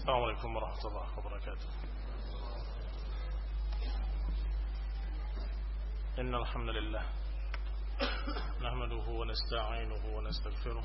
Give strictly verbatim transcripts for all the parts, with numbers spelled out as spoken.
السلام عليكم ورحمة الله وبركاته. إن الحمد لله نحمده ونستعينه ونستغفره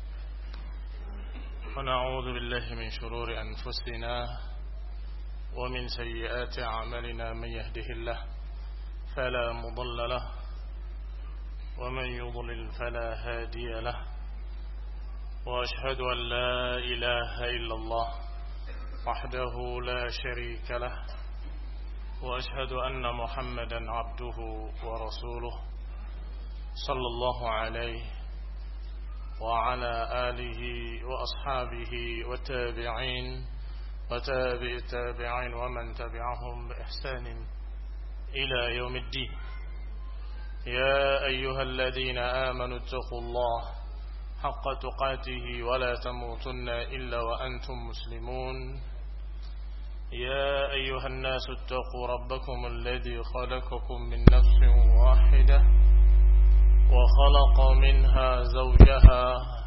ونعوذ بالله من شرور أنفسنا ومن سيئات أعمالنا. من يهده الله فلا مضل له ومن يضلل فلا هادي له، وأشهد أن لا إله إلا الله وحده لا شريك له، وأشهد أن محمدا عبده ورسوله صلى الله عليه وعلى آله وأصحابه والتابعين وتابع التابعين ومن تبعهم بإحسان إلى يوم الدين. يا أيها الذين آمنوا اتقوا الله حق تقاته ولا تموتن إلا وأنتم مسلمون. يا أيها الناس اتقوا ربكم الذي خلقكم من نفس واحدة وخلق منها زوجها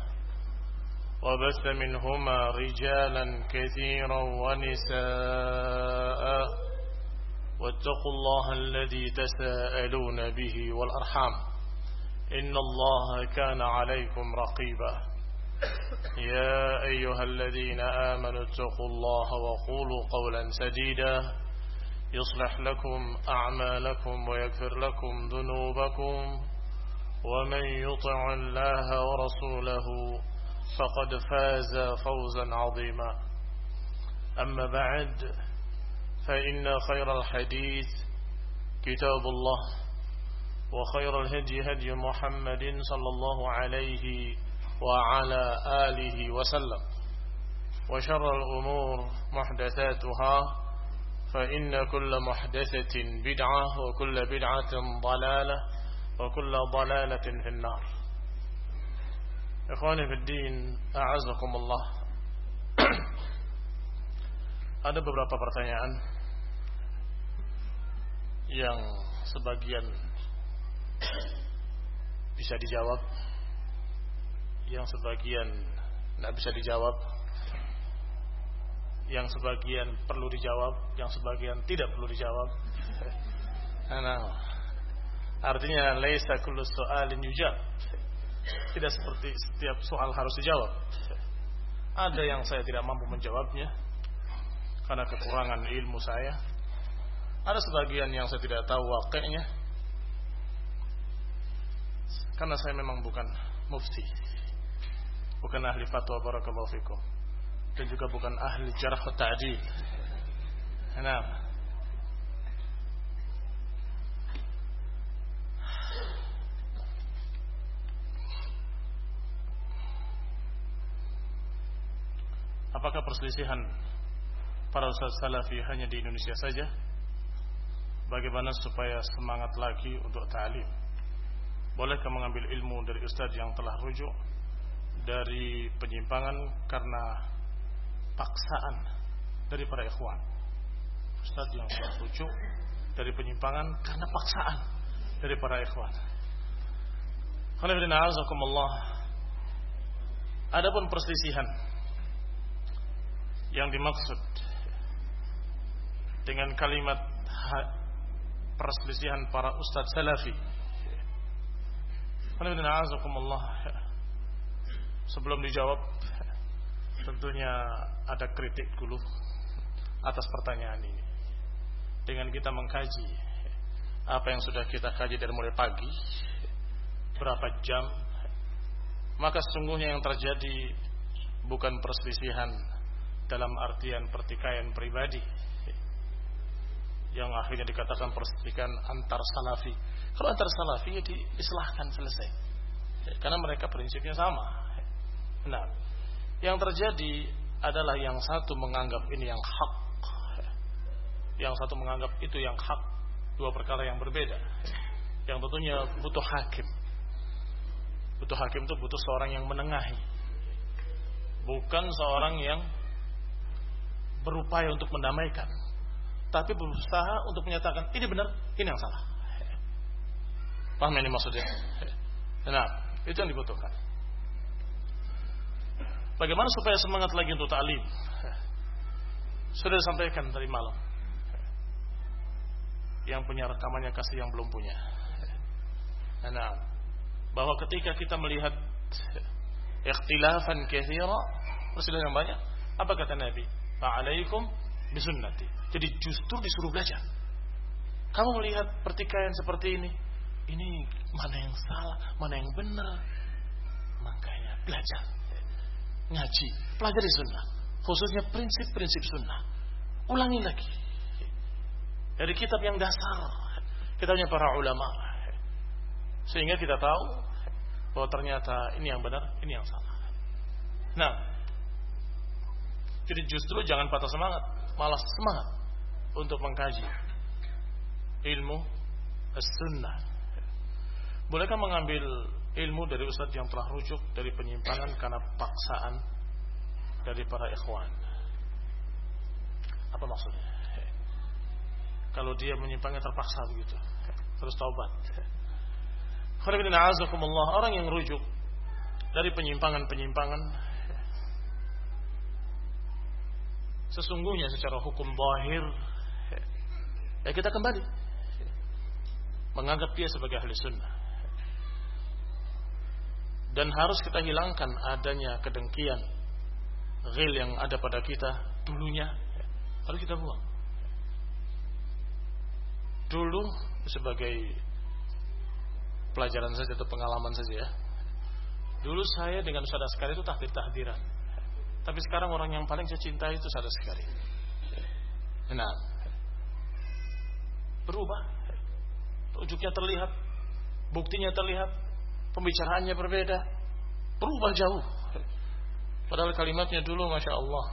وبث منهما رجالا كثيرا ونساء، واتقوا الله الذي تساءلون به والأرحام إن الله كان عليكم رقيبا. يا أيها الذين آمنوا اتقوا الله وقولوا قولا سديدا يصلح لكم أعمالكم ويغفر لكم ذنوبكم، ومن يطع الله ورسوله فقد فاز فوزا عظيما. أما بعد، فإن خير الحديث كتاب الله، وخير الهدي هدي محمد صلى الله عليه وعلى آله وسلم، وشر الأمور محدثاتها، فإن كل محدثة بدعة وكل بدعة ضلالة وكل ضلالة في النار. Ikhwani fi din, a'azakumullah. Ada beberapa pertanyaan yang sebagian bisa dijawab, yang sebagian tidak bisa dijawab, yang sebagian perlu dijawab, yang sebagian tidak perlu dijawab. Nah, artinya laisa kullu su'alin yujab. Tidak seperti setiap soal harus dijawab. Ada yang saya tidak mampu menjawabnya karena kekurangan ilmu saya. Ada sebagian yang saya tidak tahu wakilnya karena saya memang bukan mufti, bukan ahli fatwa barakallahu fikum, dan juga bukan ahli jarh wa ta'dil. Nah, apakah perselisihan para ustaz salafi hanya di Indonesia saja? Bagaimana supaya semangat lagi untuk ta'lim? Bolehkah mengambil ilmu dari ustaz yang telah rujuk dari penyimpangan karena paksaan dari para ikhwan? Ustaz yang telah rujuk dari penyimpangan karena paksaan dari para ikhwan. Adapun perselisihan yang dimaksud dengan kalimat perselisihan para ustaz salafi, sebelum dijawab tentunya ada kritik dulu atas pertanyaan ini. Dengan kita mengkaji apa yang sudah kita kaji dari mulai pagi, berapa jam, maka sesungguhnya yang terjadi bukan perselisihan dalam artian pertikaian pribadi yang akhirnya dikatakan perselisihan antar salafi. Kalau antar salafi ya diislahkan, selesai, karena mereka prinsipnya sama. Nah, yang terjadi adalah yang satu menganggap ini yang hak, yang satu menganggap itu yang hak. Dua perkara yang berbeda, yang tentunya butuh hakim. Butuh hakim itu butuh seorang yang menengahi, bukan seorang yang berupaya untuk mendamaikan, tapi berusaha untuk menyatakan ini benar, ini yang salah. Paham ini maksudnya? Nah, itu yang dibutuhkan. Bagaimana supaya semangat lagi untuk ta'lim? Sudah disampaikan tadi malam. Yang punya rekamannya kasih yang belum punya. Nah, bahwa ketika kita melihat ikhtilafan katsira, perselisihan yang banyak, apa kata Nabi? Fa'alaikum bisunnati. Jadi justru disuruh belajar. Kamu melihat pertikaian seperti ini, ini mana yang salah, mana yang benar. Makanya belajar, ngaji, pelajari sunnah, khususnya prinsip-prinsip sunnah. Ulangi lagi dari kitab yang dasar, kitabnya para ulama, sehingga kita tahu bahwa ternyata ini yang benar, ini yang salah. Nah, jadi justru jangan patah semangat, malah semangat untuk mengkaji ilmu as-sunnah. Bolehkah mengambil ilmu dari ustadz yang telah rujuk dari penyimpangan karena paksaan dari para ikhwan? Apa maksudnya? Kalau dia menyimpangnya terpaksa begitu, terus taubat. Orang yang rujuk dari penyimpangan-penyimpangan, sesungguhnya secara hukum zahir, ya kita kembali menganggap dia sebagai ahli sunnah. Dan harus kita hilangkan adanya kedengkian, ghil yang ada pada kita dulunya, harus kita buang. Dulu sebagai pelajaran saja atau pengalaman saja ya. Dulu saya dengan Ustaz Askari itu tahdir-tahdiran. Tapi sekarang orang yang paling saya cintai itu Ustaz Askari. Nah, berubah. Rujuknya terlihat, buktinya terlihat, pembicaraannya berbeda, berubah jauh. Padahal kalimatnya dulu Masya Allah.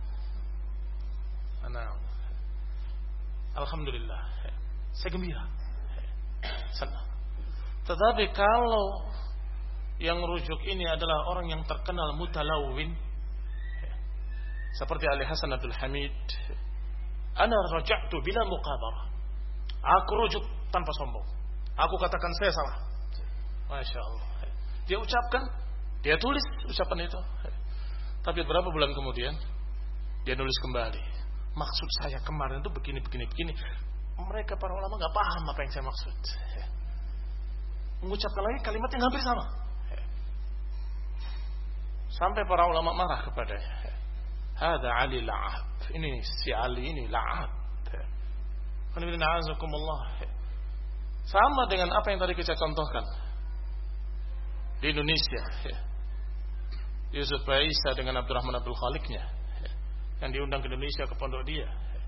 Nah, alhamdulillah, saya gembira, senang. Tetapi kalau yang rujuk ini adalah orang yang terkenal mutalawwin, seperti Ali Hasan Abdul Hamid, ana raja'tu bila muqabarah, aku rujuk tanpa sombong, aku katakan saya salah. Masya Allah, dia ucapkan, dia tulis ucapan itu. Tapi berapa bulan kemudian dia nulis kembali, maksud saya kemarin itu begini begini begini. Mereka para ulama nggak paham apa yang saya maksud. Mengucapkan lagi kalimat yang hampir sama, sampai para ulama marah kepadanya. Hada Ali la'ab, ini si Ali ini la'ab. Sama dengan apa yang tadi kita contohkan di Indonesia, Yusuf Isa dengan Abdurrahman Abdul Khaliknya yang diundang ke Indonesia ke pondok dia,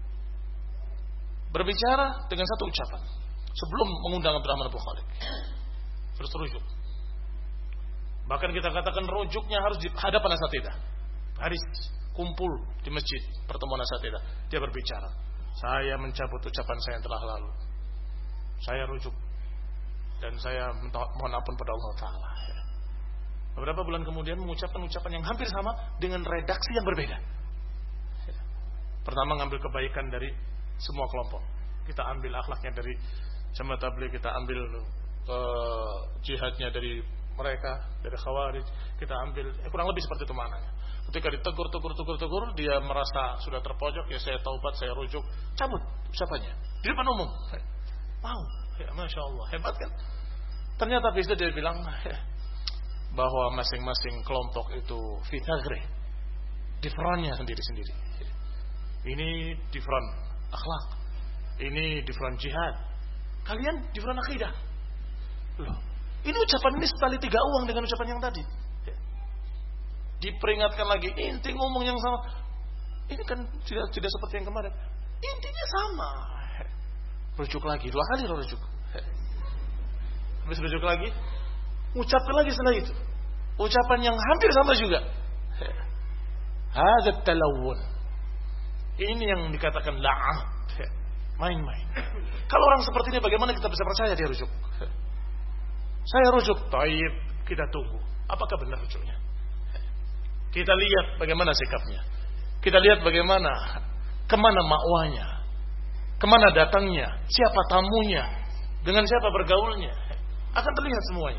berbicara dengan satu ucapan sebelum mengundang Abdurrahman Abdul Khalik, terus rujuk. Bahkan kita katakan rujuknya harus di hadapan asatidah, harus kumpul di masjid pertemuan asatidah. Dia berbicara, saya mencabut ucapan saya yang telah lalu, saya rujuk dan saya mohon ampun pada Allah Ta'ala. Beberapa bulan kemudian mengucapkan ucapan yang hampir sama dengan redaksi yang berbeda. Pertama ngambil kebaikan dari semua kelompok, kita ambil akhlaknya dari Jamaah Tabligh, kita ambil uh, jihadnya dari mereka, dari Khawarij, kita ambil eh, kurang lebih seperti itu maknanya. Ketika ditegur, tegur, tegur, tegur, dia merasa sudah terpojok, ya saya taubat, saya rujuk, cabut ucapannya di depan umum. Wow, ya, Masya Allah, hebat kan? Ternyata bisa dia bilang ya, bahwa masing-masing kelompok itu fitagre, di frontnya sendiri-sendiri. Ini di front akhlak, ini di front jihad, kalian di front akidah. Loh, ini ucapan ini setali tiga uang dengan ucapan yang tadi. Diperingatkan lagi, inti ngomong yang sama. Ini kan tidak tidak seperti yang kemarin. Intinya sama. Rujuk lagi, dua kali rujuk. Habis rujuk lagi, ucapkan lagi setelah itu ucapan yang hampir sama juga. Hadzal talawun. Ini yang dikatakan la'ab, main-main. Kalau orang seperti ini bagaimana kita bisa percaya dia rujuk? Saya rujuk, taib, kita tunggu. Apakah benar rujuknya? Kita lihat bagaimana sikapnya. Kita lihat bagaimana, kemana makwanya, kemana datangnya, siapa tamunya, dengan siapa bergaulnya. Akan terlihat semuanya.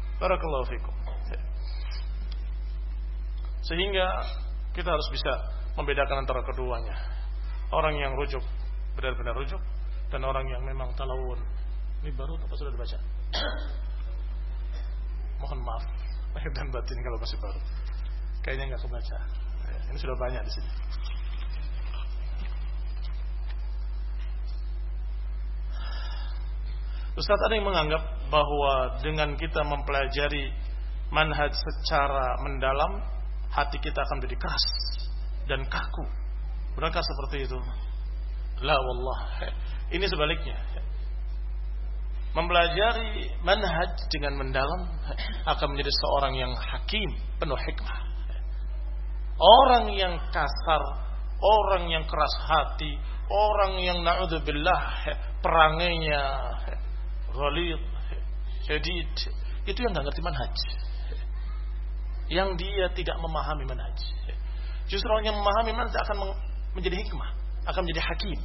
Barakallahu fikum. Sehingga kita harus bisa membedakan antara keduanya. Orang yang rujuk, benar-benar rujuk, dan orang yang memang talawun. Ini baru apa sudah dibaca? Mohon maaf lahir dan batin kalau masih baru. Kayaknya nggak kebaca. Ini sudah banyak di sini. Ustaz, ada yang menganggap bahwa dengan kita mempelajari manhaj secara mendalam, hati kita akan menjadi keras dan kaku. Benarkah seperti itu? La wallah. Ini sebaliknya. Mempelajari manhaj dengan mendalam akan menjadi seorang yang hakim, penuh hikmah. Orang yang kasar, orang yang keras hati, orang yang na'udzubillah perangainya ghalid, syadid, itu yang enggak ngerti manhaj. Yang dia tidak memahami manhaj. Justru orang yang memahami manhaj akan menjadi hikmah, akan menjadi hakim.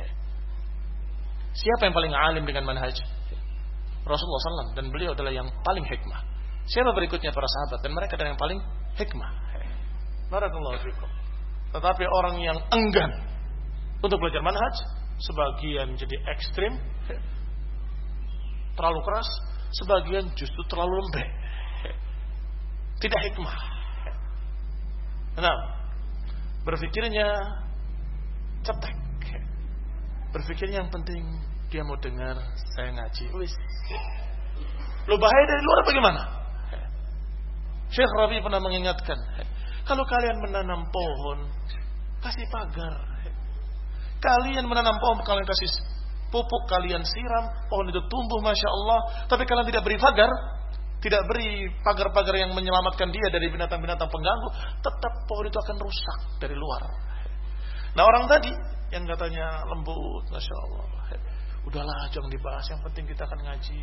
Siapa yang paling alim dengan manhaj? Rasulullah sallallahu alaihi wasallam, dan beliau adalah yang paling hikmah. Siapa berikutnya? Para sahabat, dan mereka adalah yang paling hikmah. Barakallahu fikum. Tetapi orang yang enggan untuk belajar manhaj, sebagian jadi ekstrim, terlalu keras, sebagian justru terlalu lembek. Tidak hikmah. Nah, berpikirnya cetek. Berpikirnya yang penting dia mau dengar saya ngaji. Wis. Lo bahaya dari luar bagaimana? Syekh Rabi pernah mengingatkan, kalau kalian menanam pohon, kasih pagar. Kalian menanam pohon, kalian kasih pupuk, kalian siram, pohon itu tumbuh Masya Allah. Tapi kalian tidak beri pagar, tidak beri pagar-pagar yang menyelamatkan dia dari binatang-binatang pengganggu, tetap pohon itu akan rusak dari luar. Nah, orang tadi yang katanya lembut, Masya Allah, udahlah jangan dibahas, yang penting kita akan ngaji.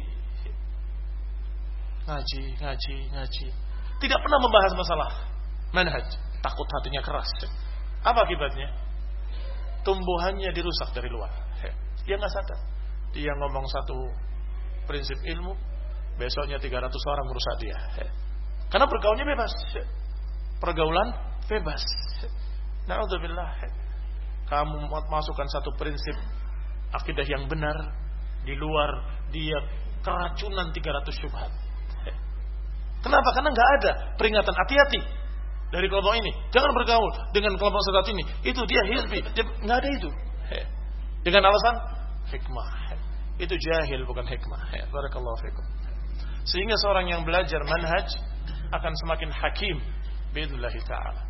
Ngaji, ngaji, ngaji. Tidak pernah membahas masalah manhaj, takut hatinya keras. Apa akibatnya? Tumbuhannya dirusak dari luar. Dia nggak sadar. Dia ngomong satu prinsip ilmu, besoknya tiga ratus orang merusak dia. Karena pergaulannya bebas. Pergaulan bebas. Na'udzubillah. Kamu masukkan satu prinsip akidah yang benar, di luar dia keracunan tiga ratus syubhat. Kenapa? Karena nggak ada peringatan hati-hati dari kelompok ini. Jangan bergaul dengan kelompok sesat ini. Itu dia hizbi. Nggak ada itu. Dengan alasan hikmah. Itu jahil, bukan hikmah. Barakallahu fikum. Sehingga seorang yang belajar manhaj akan semakin hakim biidznillah ta'ala.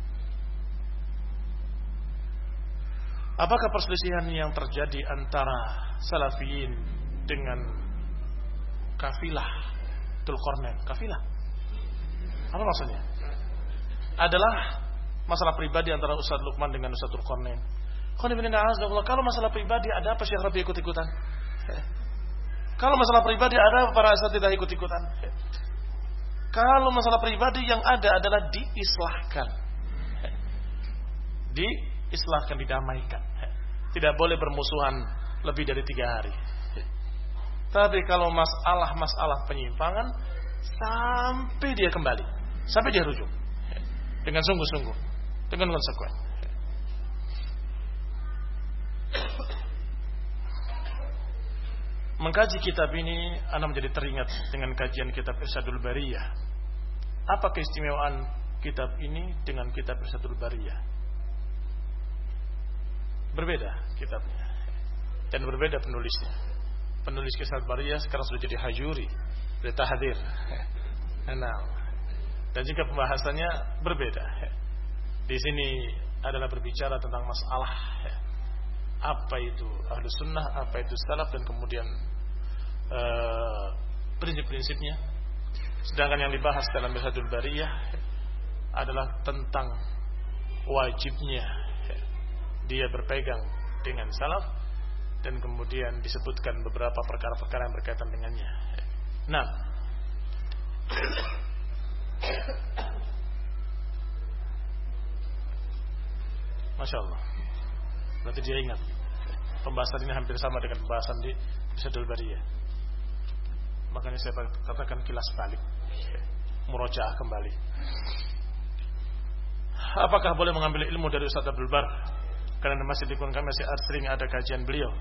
Apakah perselisihan yang terjadi antara salafiyin dengan kafilah Dzulqarnain? Kafilah apa maksudnya? Adalah masalah pribadi antara Ustaz Luqman dengan Ustaz Dzulqarnain. Kalau masalah pribadi ada apa Syekh Rabi ikut-ikutan? Kalau masalah pribadi ada apa para Ustaz tidak ikut-ikutan? Kalau masalah pribadi yang ada adalah diislahkan, diislahkan, didamaikan. Tidak boleh bermusuhan lebih dari tiga hari. Tapi kalau masalah-masalah penyimpangan, sampai dia kembali, sampai dia rujuk dengan sungguh-sungguh, dengan konsekuen. Mengkaji kitab ini, Anda menjadi teringat dengan kajian kitab Irsyadul Bariyah. Apa keistimewaan kitab ini dengan kitab Irsyadul Bariyah? Berbeda kitabnya dan berbeda penulisnya. Penulis Irsyadul Bariyah sekarang sudah jadi hajuri, dari tahdir. Nah, dan juga pembahasannya berbeda. Di sini adalah berbicara tentang masalah apa itu Ahlus Sunnah, apa itu Salaf, dan kemudian uh, prinsip-prinsipnya. Sedangkan yang dibahas dalam Irsyadul Bariyah adalah tentang wajibnya dia berpegang dengan Salaf, dan kemudian disebutkan beberapa perkara-perkara yang berkaitan dengannya. Nah, Masya Allah, berarti dia ingat pembahasan ini hampir sama dengan pembahasan di Irsyadul Bariyah. Makanya saya katakan kilas balik, murojaah kembali. apakah boleh mengambil ilmu dari Ustaz Abdul Bar? Karena masih di kami masih sering ada kajian beliau.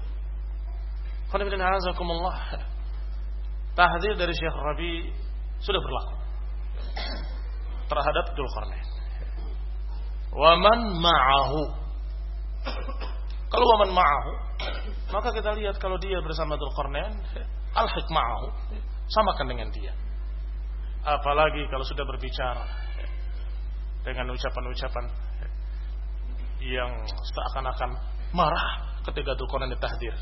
Tahdzir dari Syekh Rabi sudah berlaku terhadap Dzulqarnain. Wa man ma'ahu. Kalau wa man ma'ahu, maka kita lihat kalau dia bersama Dzulqarnain, al-hik ma'ahu, samakan dengan dia. Apalagi kalau sudah berbicara dengan ucapan-ucapan yang seakan-akan marah ketika Dzulqarnain ditahdzir.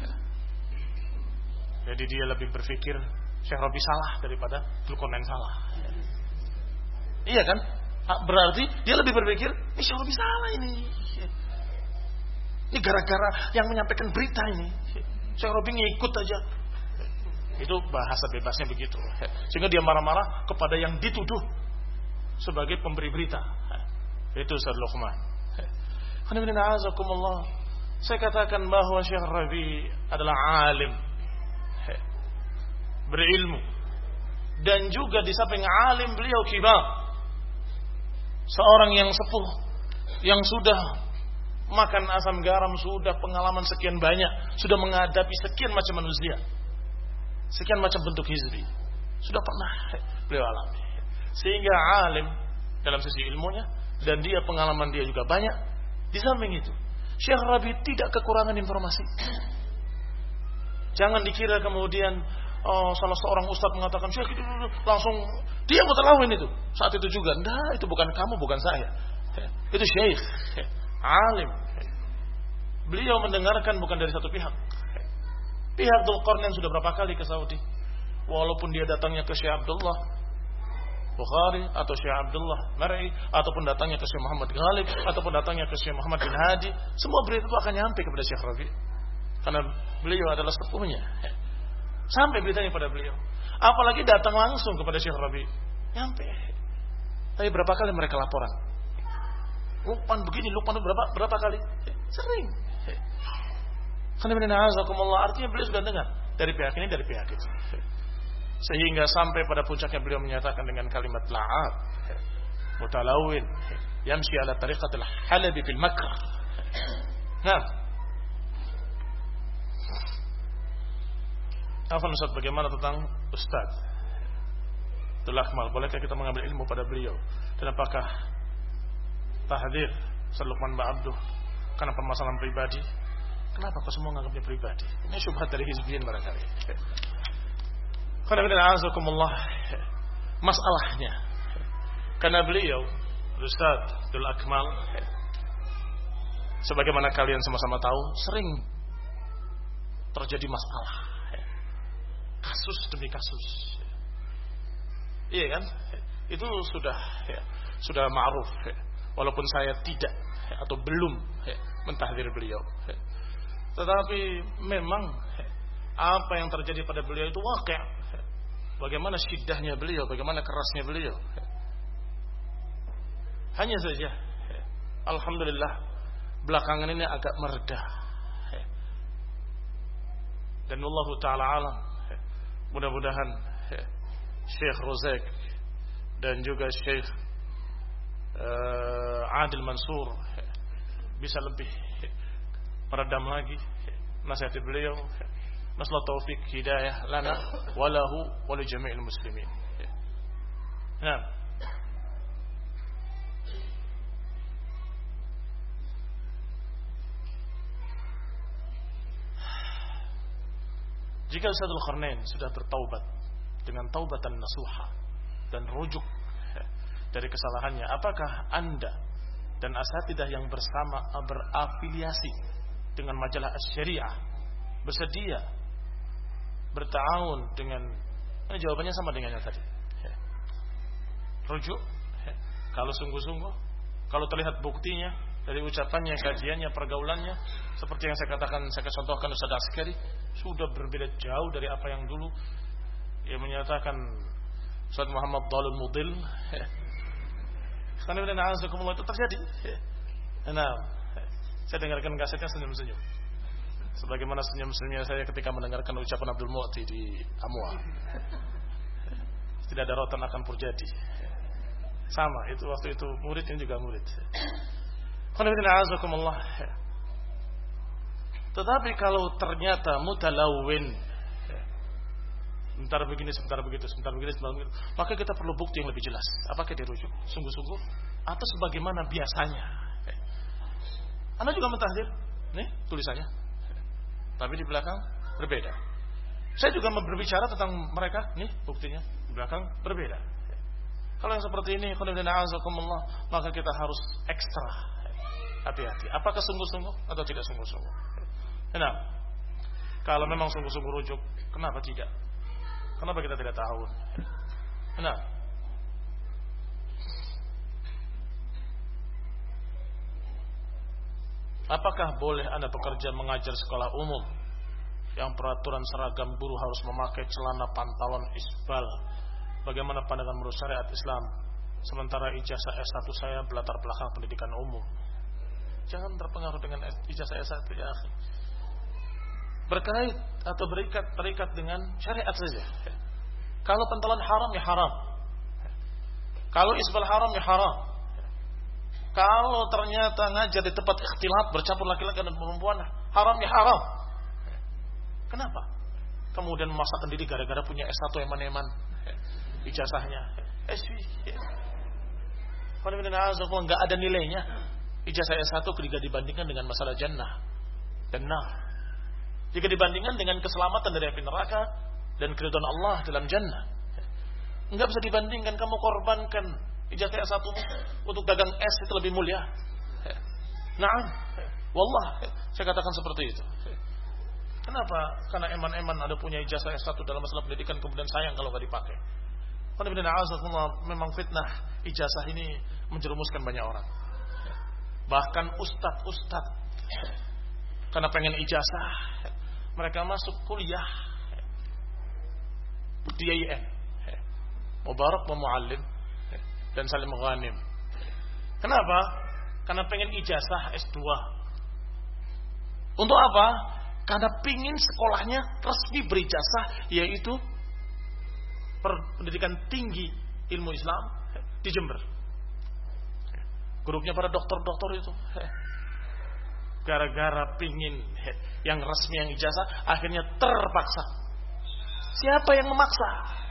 Jadi dia lebih berpikir Syekh Rabi salah daripada Dzulqarnain salah. Iya kan? Berarti dia lebih berpikir ini Syekh Rabi salah ini. Ini gara-gara yang menyampaikan berita ini. Syekh Rabi ngikut aja. Itu bahasa bebasnya begitu. Sehingga dia marah-marah kepada yang dituduh sebagai pemberi berita. Itu Ustaz Luqman. Saya katakan bahwa Syekh Rabi adalah alim, berilmu, dan juga di samping alim beliau kibar, seorang yang sepuh, yang sudah makan asam garam, sudah pengalaman sekian banyak, sudah menghadapi sekian macam manusia, sekian macam bentuk hizbi, sudah pernah beliau alami. Sehingga alim dalam sisi ilmunya, dan dia pengalaman dia juga banyak. Di samping itu, Syekh Rabi tidak kekurangan informasi. Jangan dikira kemudian oh, salah seorang ustadz mengatakan Syekh itu langsung dia mutalawin itu. Saat itu juga, enggak, itu bukan kamu, bukan saya. Itu Syekh, alim. Beliau mendengarkan bukan dari satu pihak. Pihak Dzulqarnain sudah berapa kali ke Saudi. Walaupun dia datangnya ke Syekh Abdullah Bukhari atau Syekh Abdullah Mar'i, ataupun datangnya ke Syekh Muhammad Ghalib, ataupun datangnya ke Syekh Muhammad bin Hadi, semua berita itu akan nyampe kepada Syekh Rabi, karena beliau adalah sepuhnya. Sampai beritanya pada beliau. Apalagi datang langsung kepada Syekh Rabi, nyampe. Tapi berapa kali mereka laporan? Lupan begini, lupan berapa berapa kali? Sering. Artinya beliau sudah dengar dari pihak ini, dari pihak itu. Sehingga sampai pada puncaknya beliau menyatakan dengan kalimat la'ab, mutalawin, yamshi ala tariqatil halabi fil makr. Nah, Afwan Ustaz, bagaimana tentang Ustaz Abdul Akmal? Bolehkah kita mengambil ilmu pada beliau? Dan apakah tahdzir Luqman Ba'abduh karena permasalahan pribadi? Kenapa kau semua menganggapnya pribadi? Ini syubhat dari hizbiyin barangkali. Masalahnya karena beliau Ustaz Abdul Akmal, sebagaimana kalian sama-sama tahu, sering terjadi masalah, kasus demi kasus. Iya kan? Itu sudah ya, sudah ma'ruf, ya. Walaupun saya tidak ya, atau belum ya, mentahdzir beliau ya. Tetapi memang ya, apa yang terjadi pada beliau itu waqi'. Bagaimana syiddahnya beliau, bagaimana kerasnya beliau. Hanya saja, alhamdulillah, belakangan ini agak mereda. Dan Allah Ta'ala alam, mudah-mudahan Syekh Rozek dan juga Syekh uh, Adil Mansur bisa lebih meredam lagi nasihat beliau. Nasallahu taufik hidayah lana walahu wa li jami'il muslimin. Nah, jika Ustaz Dzulqarnain sudah bertaubat dengan taubatan nasuha dan rujuk dari kesalahannya, apakah Anda dan asatidah yang bersama berafiliasi dengan majalah Asy-Syariah bersedia bertahun dengan, ini jawabannya sama dengan yang tadi. Rujuk, kalau sungguh-sungguh, kalau terlihat buktinya dari ucapannya, kajiannya, pergaulannya, seperti yang saya katakan, saya contohkan Ustaz Askari, sudah berbeda jauh dari apa yang dulu ia menyatakan Ustaz Muhammad Dalul Mudil. Karena itu terjadi. Nah, saya dengarkan kasetnya senyum-senyum. Sebagaimana senyum-senyumnya saya ketika mendengarkan ucapan Abdul Mu'ti di Amwa. Tidak ada rotan akan purjadi. Sama, itu waktu itu murid ini juga murid. Tetapi kalau ternyata mutalawin, sebentar begini, sebentar begitu, sebentar begini, sebentar begitu, maka kita perlu bukti yang lebih jelas. Apakah dia rujuk sungguh-sungguh atau sebagaimana biasanya? Anda juga mentahdir, nih tulisannya, tapi di belakang berbeda. Saya juga berbicara tentang mereka, nih buktinya di belakang berbeda. Kalau yang seperti ini, maka kita harus ekstra hati-hati. Apakah sungguh-sungguh atau tidak sungguh-sungguh? Nah, kalau memang sungguh-sungguh rujuk, kenapa tidak? Kenapa kita tidak tahu? Nah, apakah boleh Anda bekerja mengajar sekolah umum yang peraturan seragam guru harus memakai celana pantalon isbal? Bagaimana pandangan menurut syariat Islam? Sementara ijazah S satu saya berlatar belakang pendidikan umum. Jangan terpengaruh dengan ijazah S satu ya akhi. Berkait atau berikat terikat dengan syariat saja. Kalau pantalon haram ya haram. Kalau isbal haram ya haram. Kalau ternyata ngajar di tempat ikhtilat bercampur laki-laki dan perempuan haram ya haram. Kenapa? Kemudian memaksakan diri gara-gara punya S satu eman-eman ijazahnya S V. Kalau enggak ada nilainya ijazah S satu ketika dibandingkan dengan masalah jannah dan nar. Jika dibandingkan dengan keselamatan dari api neraka dan keridhaan Allah dalam jannah, enggak bisa dibandingkan. Kamu korbankan ijazah S satu untuk dagang es itu lebih mulia. Naam, wallah, saya katakan seperti itu. Kenapa? Karena eman-eman ada punya ijazah S satu dalam masalah pendidikan kemudian sayang kalau enggak dipakai. Memang fitnah ijazah ini menjerumuskan banyak orang. Bahkan ustadz-ustadz karena pengen ijazah mereka masuk kuliah di I A I N, Mubarak wa Muallim dan Salim Ghanim. Kenapa? Karena pengen ijazah S dua. Untuk apa? Karena pingin sekolahnya resmi berijazah, yaitu pendidikan tinggi ilmu Islam di Jember. Grupnya para dokter-dokter itu gara-gara pingin yang resmi yang ijazah, akhirnya terpaksa. Siapa yang memaksa?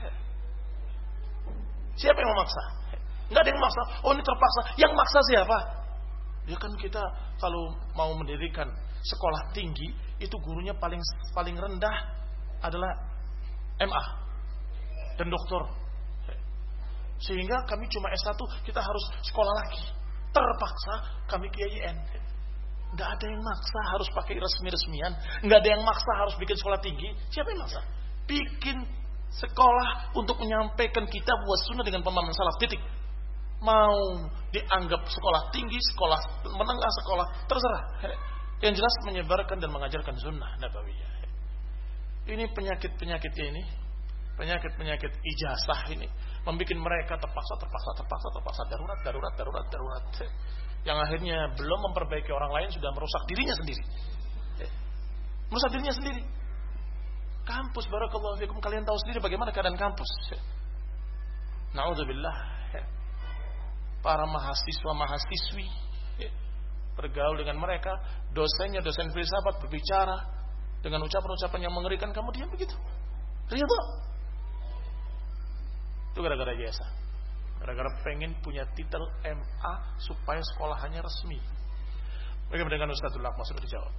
Siapa yang memaksa? Enggak ada yang memaksa. Oh ini terpaksa. Yang maksa siapa? Ya kan kita kalau mau mendirikan sekolah tinggi itu gurunya paling paling rendah adalah M A dan doktor. Sehingga kami cuma S satu, kita harus sekolah lagi. Terpaksa kami ke I A I N. Enggak ada yang maksa harus pakai resmi-resmian, enggak ada yang maksa harus bikin sekolah tinggi. Siapa yang maksa? Bikin sekolah untuk menyampaikan kitab wa sunnah dengan pemahaman salaf, titik. Mau dianggap sekolah tinggi, sekolah menengah, sekolah terserah. Yang jelas menyebarkan dan mengajarkan sunnah nabawiyah. Ini penyakit-penyakit ini, penyakit-penyakit ijazah ini membuat mereka terpaksa, terpaksa, terpaksa, terpaksa, darurat, darurat, darurat, darurat. Yang akhirnya belum memperbaiki orang lain sudah merusak dirinya sendiri. Merusak dirinya sendiri. Kampus, barakallahu fikum, kalian tahu sendiri bagaimana keadaan kampus. Na'udzubillah. Para mahasiswa-mahasiswi bergaul dengan mereka, dosennya, dosen filsafat berbicara dengan ucapan-ucapan yang mengerikan, kamu diam begitu. Ridho. Itu gara-gara jasa. Gara-gara pengen punya titel M A supaya sekolahannya resmi. Bagaimana dengan Ustadzul Akmal? Sudah dijawab.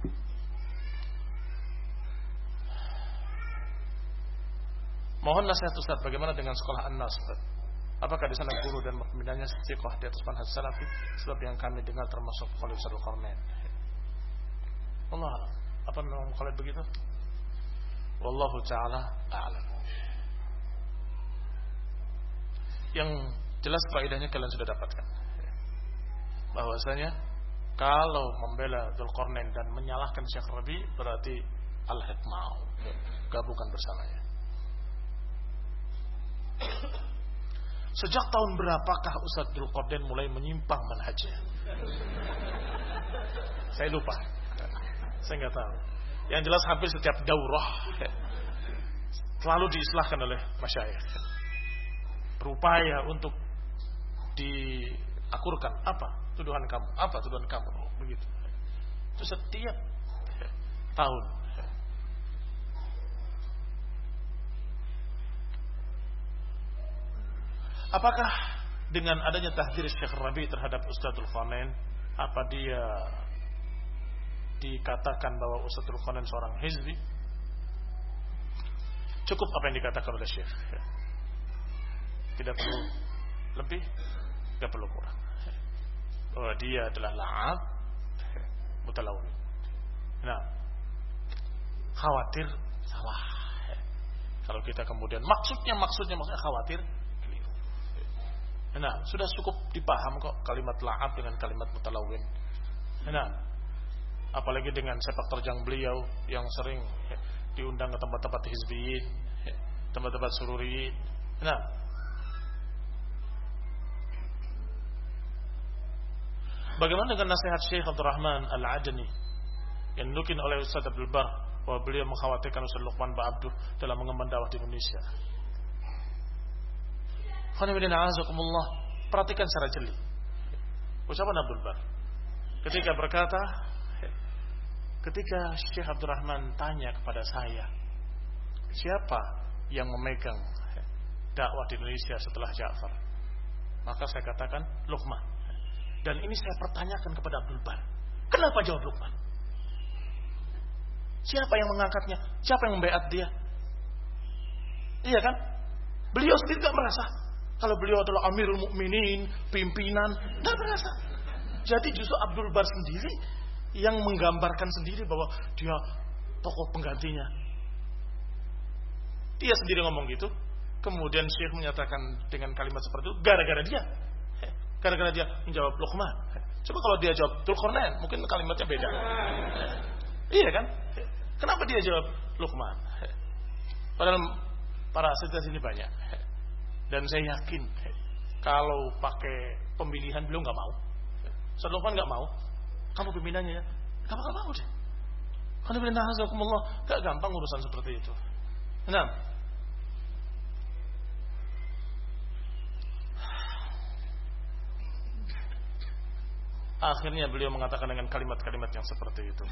Mohon nasihat Ustadz, bagaimana dengan sekolah An-Nas? Apakah di sana guru dan pembinanya istiqomah di atas manhaj salafi? Sebab yang kami dengar termasuk Khalid Dzulqarnain. Allah, apa memang Khalid begitu? Wallahu ta'ala a'lam. Yang jelas faedahnya kalian sudah dapatkan. Bahwasanya kalau membela Dzulqarnain dan menyalahkan Syekh Rabi berarti al-hikmah, gabungkan bersamanya. Sejak tahun berapakah Ustaz Dzulqarnain mulai menyimpang manhajnya? Saya lupa. Saya enggak tahu. Yang jelas hampir setiap daurah selalu diislahkan oleh masyayikh. Berupaya untuk diakurkan. Apa tuduhan kamu? Apa tuduhan kamu? Oh, begitu. Itu setiap tahun. Apakah dengan adanya tahdzir Syekh Rabi terhadap Ustadzul Khanain, apa dia dikatakan bahwa Ustadzul Khanain seorang hizbi? Cukup apa yang dikatakan oleh Syekh. Tidak perlu lebih, tidak perlu kurang. Bahwa dia adalah la'ab mutalawwin. Nah, khawatir salah. Kalau kita kemudian maksudnya maksudnya maksudnya khawatir. Nah, sudah cukup dipaham kok kalimat la'ab dengan kalimat mutalawwin. Nah, apalagi dengan sepak terjang beliau yang sering diundang ke tempat-tempat hizbiyin, tempat-tempat sururiyin. Nah, bagaimana dengan nasihat Syekh Abdul Rahman Al-Adani yang dinukil oleh Ustaz Abdul Bar bahwa beliau mengkhawatirkan Ustaz Luqman Ba'abduh dalam mengemban dakwah di Indonesia? Alhamdulillah, perhatikan secara jeli ucapan Abdul Bar ketika berkata, ketika Syekh Abdul Rahman tanya kepada saya, siapa yang memegang dakwah di Indonesia setelah Ja'far, maka saya katakan Luqman. Dan ini saya pertanyakan kepada Abdul Bar, kenapa jawab Luqman? Siapa yang mengangkatnya? Siapa yang membayat dia? Iya kan? Beliau sendiri tidak merasa kalau beliau adalah Amirul Mukminin, pimpinan, tidak merasa. Jadi justru Abdul Bar sendiri yang menggambarkan sendiri bahwa dia tokoh penggantinya. Dia sendiri ngomong gitu. Kemudian Syekh menyatakan dengan kalimat seperti itu gara-gara dia. Gara-gara dia menjawab Luqman. Coba kalau dia jawab Dzulqarnain, mungkin kalimatnya beda. Iya kan? Kenapa dia jawab Luqman? Padahal para asisten sini banyak. Dan saya yakin kalau pakai pemilihan beliau nggak mau. Ustaz Luqman nggak mau. Kamu pimpinannya ya? Gak bakal mau deh. Kalau benar hazakumullah, gak gampang urusan seperti itu. Nah, akhirnya beliau mengatakan dengan kalimat-kalimat yang seperti itu.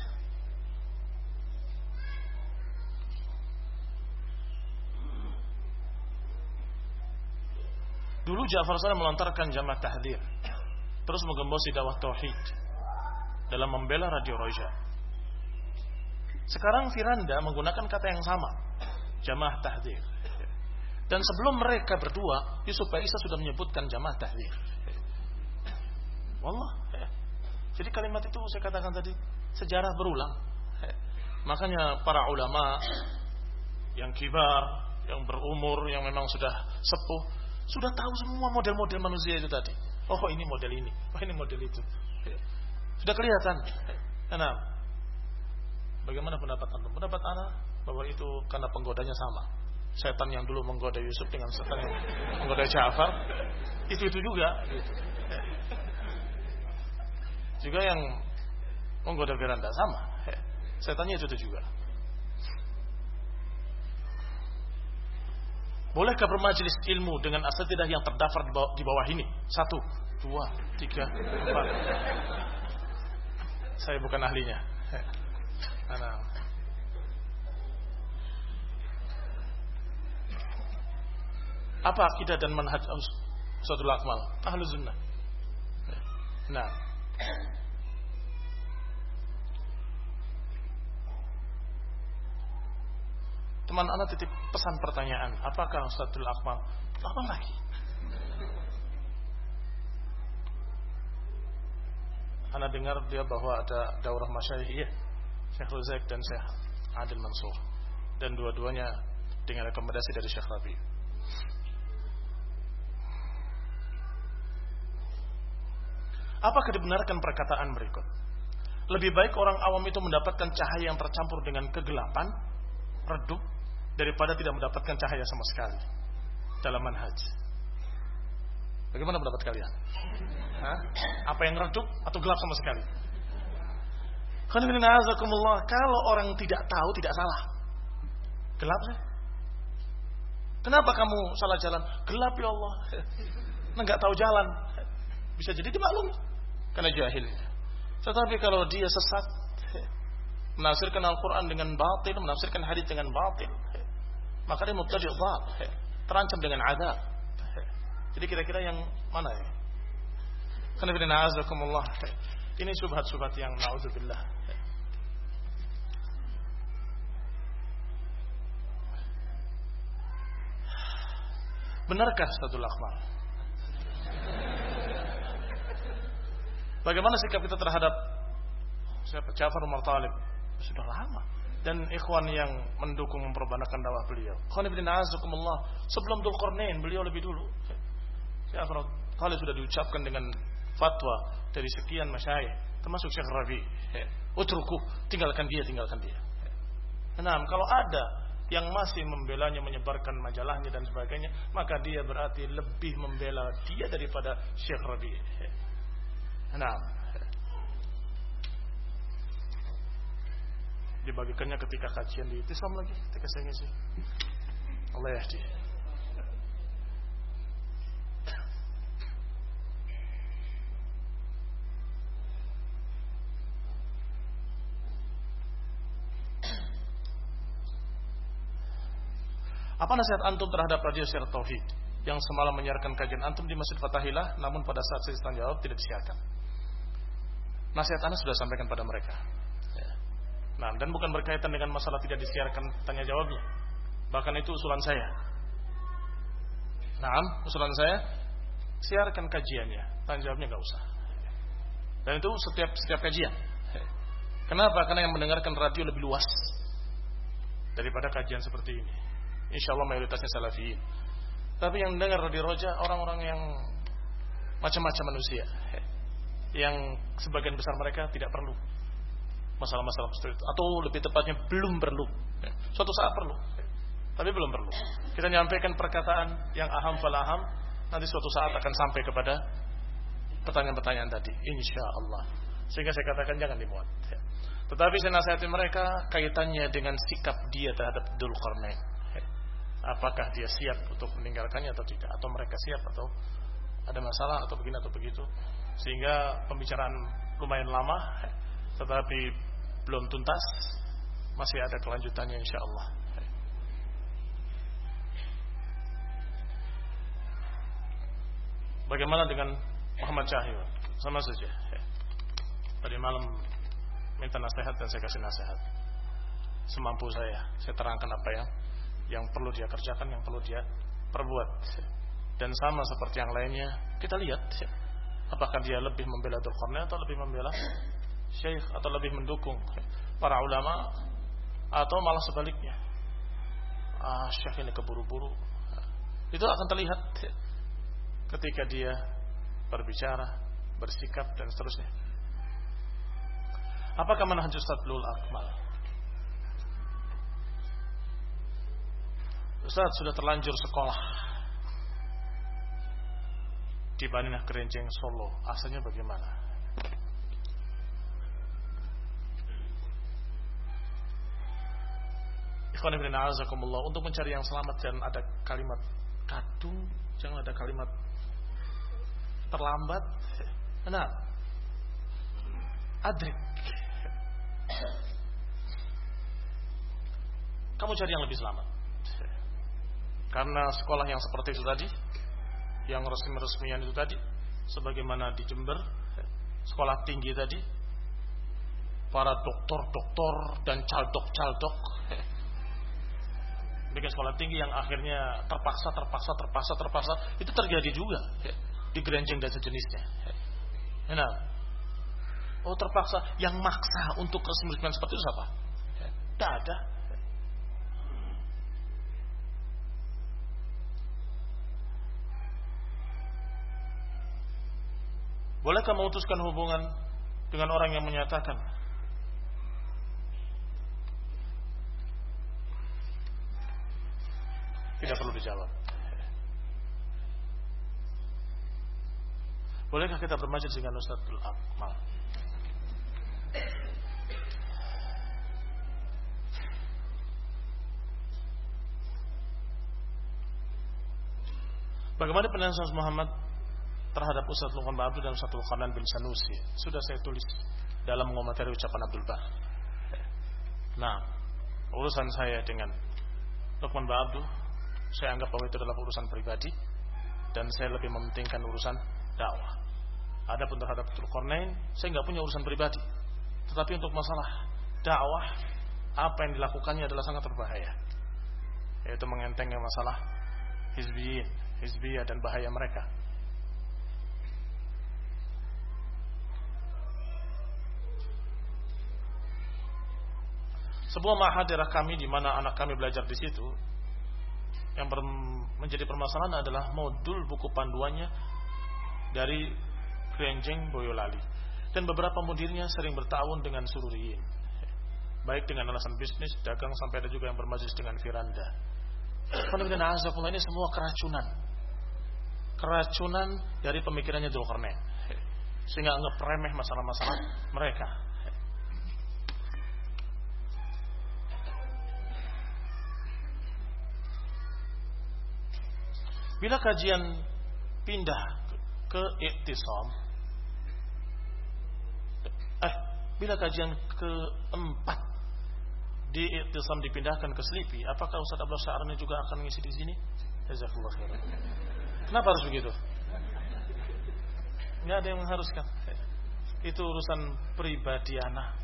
Dulu Ja'far Shadiq melontarkan jamaah tahdzir, terus menggembosi dakwah tauhid dalam membela Radio Roja. Sekarang Firanda menggunakan kata yang sama, jamaah tahdzir. Dan sebelum mereka berdua, Yusuf Baisa sudah menyebutkan jamaah tahdzir. Wallah. Jadi kalimat itu saya katakan tadi, sejarah berulang. Makanya para ulama yang kibar, yang berumur, yang memang sudah sepuh, sudah tahu semua model-model manusia itu tadi. Oh, ini model ini, oh ini model itu. Sudah kelihatan. Nah, bagaimana pendapat anda? Pendapat anda bahwa itu karena penggodanya sama. Setan yang dulu menggoda Yusuf dengan setan yang menggoda Ja'far, itu-itu juga. Gitu. Juga yang menggoda Firanda sama. Setannya itu-itu juga. Bolehkah bermajelis ilmu dengan asatidzah yang terdaftar di bawah, di bawah ini? Satu, dua, tiga, empat. Saya bukan ahlinya. Nah. Apa akidah dan manhaj Ustadzul Akmal? Ahlus Sunnah. Nah. Teman anak titip pesan pertanyaan, apakah Ustadzul Akmal? Apa lagi? Anda dengar dia bahwa ada daurah masyayikh, Syekh Ruzaik dan Syekh Adil Mansur, dan dua-duanya dengan rekomendasi dari Syekh Rabi. Apakah dibenarkan perkataan berikut? Lebih baik orang awam itu mendapatkan cahaya yang tercampur dengan kegelapan, redup, daripada tidak mendapatkan cahaya sama sekali dalam manhaj. Bagaimana pendapat kalian? Hah? Apa yang redup atau gelap sama sekali? Kalau orang tidak tahu tidak salah. Gelap sih. Kenapa kamu salah jalan? Gelap ya Allah. nggak tahu jalan, bisa jadi dimaklumi karena jahilnya. Tetapi kalau dia sesat, menafsirkan Al-Quran dengan batil, menafsirkan hadis dengan batil, maka dia mubtadi' dhal, terancam dengan azab. Jadi kira-kira yang mana ya? Karena azakumullah, ini syubhat-syubhat yang na'udzubillah. Benarkah Ustadzul Akmal? Bagaimana sikap kita terhadap siapa? Ja'far Umar Talib? Sudah lama. Dan ikhwan yang mendukung memperbanakkan dakwah beliau. Sebelum Dzulqarnain beliau lebih dulu. Ja'far Talib sudah diucapkan dengan fatwa dari sekian masyayikh, termasuk Syekh Rabi. Utruku, tinggalkan dia, tinggalkan dia. Nah, kalau ada yang masih membelanya, menyebarkan majalahnya dan sebagainya, maka dia berarti lebih membela dia daripada Syekh Rabi. Nah, dibagikannya ketika kajian di Itisam lagi, ketika saya ngisi. Allah yahdi. Apa nasihat antum terhadap radio Syiar Tauhid yang semalam menyiarkan kajian antum di Masjid Fatahillah, namun pada saat sesi tanya jawab tidak disiarkan? Nasihat Anda sudah sampaikan pada mereka. Nah, dan bukan berkaitan dengan masalah tidak disiarkan tanya jawabnya. Bahkan itu usulan saya. Nah, usulan saya, siarkan kajiannya, tanya jawabnya nggak usah. Dan itu setiap setiap kajian. Kenapa? Karena yang mendengarkan radio lebih luas daripada kajian seperti ini. Insya Allah mayoritasnya salafiyin. Tapi yang dengar radio Roja orang-orang yang macam-macam manusia, yang sebagian besar mereka tidak perlu masalah-masalah seperti itu, atau lebih tepatnya belum perlu. Suatu saat perlu, tapi belum perlu. Kita nyampaikan perkataan yang aham fal aham, nanti suatu saat akan sampai kepada pertanyaan-pertanyaan tadi, insya Allah. Sehingga saya katakan jangan dimuat. Tetapi saya nasihati mereka kaitannya dengan sikap dia terhadap Dzulqarnain. Apakah dia siap untuk meninggalkannya atau tidak, atau mereka siap atau ada masalah atau begini atau begitu. Sehingga pembicaraan lumayan lama, tetapi belum tuntas, masih ada kelanjutannya insya Allah. Bagaimana dengan Muhammad Cahyo? Sama saja. Tadi malam minta nasihat dan saya kasih nasihat semampu saya. Saya terangkan apa yang yang perlu dia kerjakan, yang perlu dia perbuat. Dan sama seperti yang lainnya, kita lihat apakah dia lebih membela Dzulqarnain atau lebih membela Syekh, atau lebih mendukung para ulama, atau malah sebaliknya. Ah, Syekh ini keburu-buru. Itu akan terlihat ketika dia berbicara, bersikap dan seterusnya. Apakah manhaj Ustadzul Akmal? Ustaz sudah terlanjur sekolah di Bani Kerenceng Solo, asalnya bagaimana? Ikhwan fillah azakumullah, untuk mencari yang selamat jangan ada kalimat kadung, jangan ada kalimat terlambat. Nah, adrik. Kamu cari yang lebih selamat. Karena sekolah yang seperti itu tadi, yang resmi-resmian itu tadi, sebagaimana di Jember, sekolah tinggi tadi, para doktor-doktor dan caldok-caldok, bikin sekolah tinggi yang akhirnya terpaksa, terpaksa, terpaksa, terpaksa, itu terjadi juga di Gerenceng dan sejenisnya. Nah, oh terpaksa, yang maksa untuk resmi-resmian seperti itu siapa? Tidak ada. Bolehkah memutuskan hubungan dengan orang yang menyatakan tidak perlu dijawab? Bolehkah kita bermajelis dengan Ustadzul Akmal? Bagaimana pendapat Ustaz Muhammad terhadap Ustaz Luqman Ba'abdu dan Ustaz Luqman bin Sanusi sudah saya tulis dalam mengomentari ucapan Abdul Bar. Nah, urusan saya dengan Luqman Ba'abdu, saya anggap bahwa itu adalah urusan pribadi dan saya lebih mementingkan urusan dakwah. Adapun terhadap Dzulqarnain, saya nggak punya urusan pribadi. Tetapi untuk masalah dakwah, apa yang dilakukannya adalah sangat berbahaya, yaitu mengentengnya masalah hizbiyin, hizbiyah dan bahaya mereka. Sebuah ma'had daerah kami di mana anak kami belajar di situ, yang menjadi permasalahan adalah modul buku panduannya dari Krenjeng Boyolali, dan beberapa mudirnya sering bertawun dengan sururiyin, baik dengan alasan bisnis, dagang, sampai ada juga yang bermajlis dengan Firanda. Ini semua keracunan, keracunan dari pemikirannya Dzulqarnain, sehingga anggap remeh masalah-masalah mereka. Bila kajian pindah ke Iktisam, eh, bila kajian keempat di Iktisam dipindahkan ke Selipi, apakah Ustaz Abdul Sya'rani juga akan mengisi di sini? Jazakallahu khairan. Kenapa harus begitu? Nggak ada yang mengharuskan. Itu urusan pribadi anak.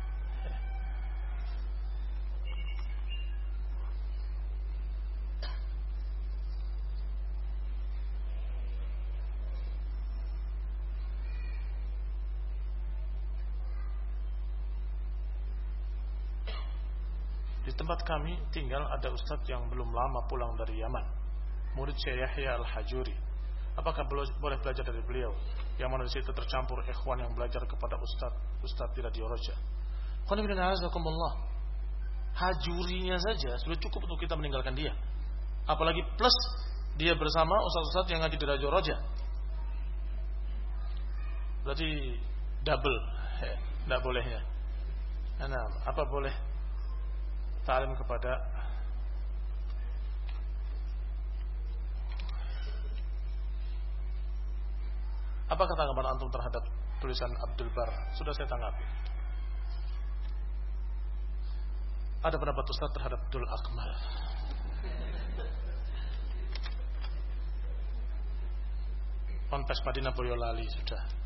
Di tempat kami tinggal ada ustadz yang belum lama pulang dari Yaman, murid Syekh Yahya Al-Hajuri. Apakah boleh belajar dari beliau? Yang mana di situ tercampur ikhwan yang belajar kepada ustadz ustadz di Radio Roja. Hajurinya saja sudah cukup untuk kita meninggalkan dia, apalagi plus dia bersama ustadz-ustadz yang ada di Radio Roja. Berarti double, tidak bolehnya. Nah, apa boleh ta'lim kepada apa tanggapan antum terhadap tulisan Abdul Bar? Sudah saya tanggapi. Ada pendapat Ustaz terhadap Abdul Akmal. Ponpes Madinah Boyolali sudah.